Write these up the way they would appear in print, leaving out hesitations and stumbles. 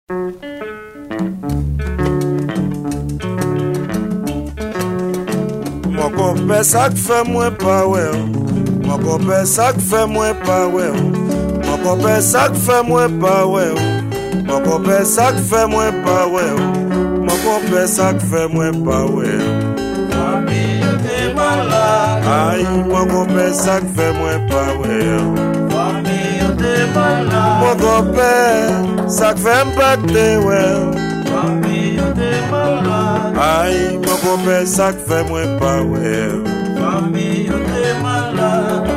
Mon copain ça fait moins pas ouais. Mon copain ça fait moins pas ouais. Mon copain ça fait moins pas ouais. Mon copain ça fait moins pas ouais. Mon copain ça fait moins pas ouais. Famille t'es malade. Aïe, mon copain ça fait moins pas ouais. Famille t'es malade. Mon copain ça fait pas de ouais. Famille t'es malade. Aïe, mon copain ça fait moins pas ouais. Famille t'es malade.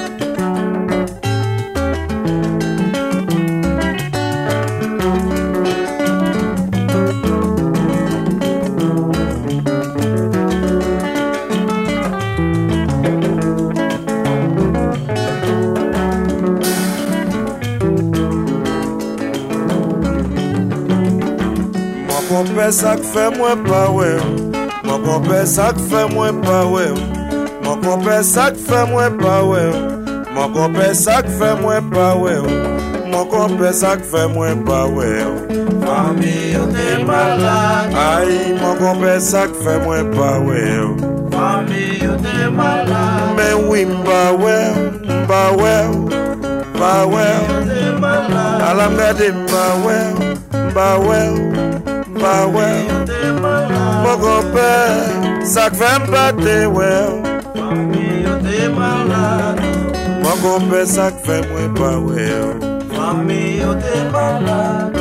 Mon copain ça fait moins pas ouais. Mon copain ça fait moins pas ouais. Mon copain ça fait moins pas ouais. Mon copain ça fait moins pas ouais. Mon copain ça fait moins pas ouais. Famille t'es malade. Aïe, mon copain ça fait moins pas ouais. Famille t'es malade. Mais oui m'ba ouais, m'ba ouais. T'es malade. À la m'gade m'ba ouais. T'es malade. Mon copain ça fait pas de ouais. Famille t'es malade. Mon copain ça fait moins pas ouais. Famille t'es malade.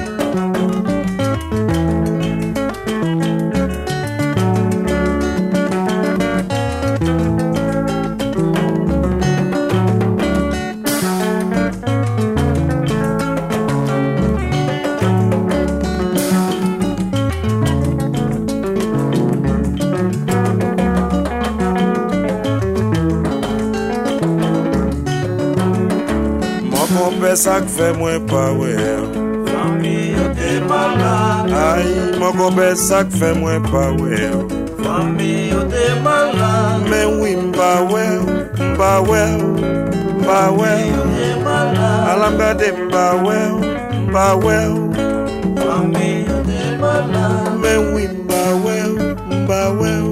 Mon copain ça fait moins pas ouais. Famille t'es malade. Aïe, mon copain ça fait moins pas ouais. Famille t'es malade. Mais oui m'ba ouais. T'es malade. À la m'gade m'ba ouais. Famille t'es malade. Mais oui m'ba ouais.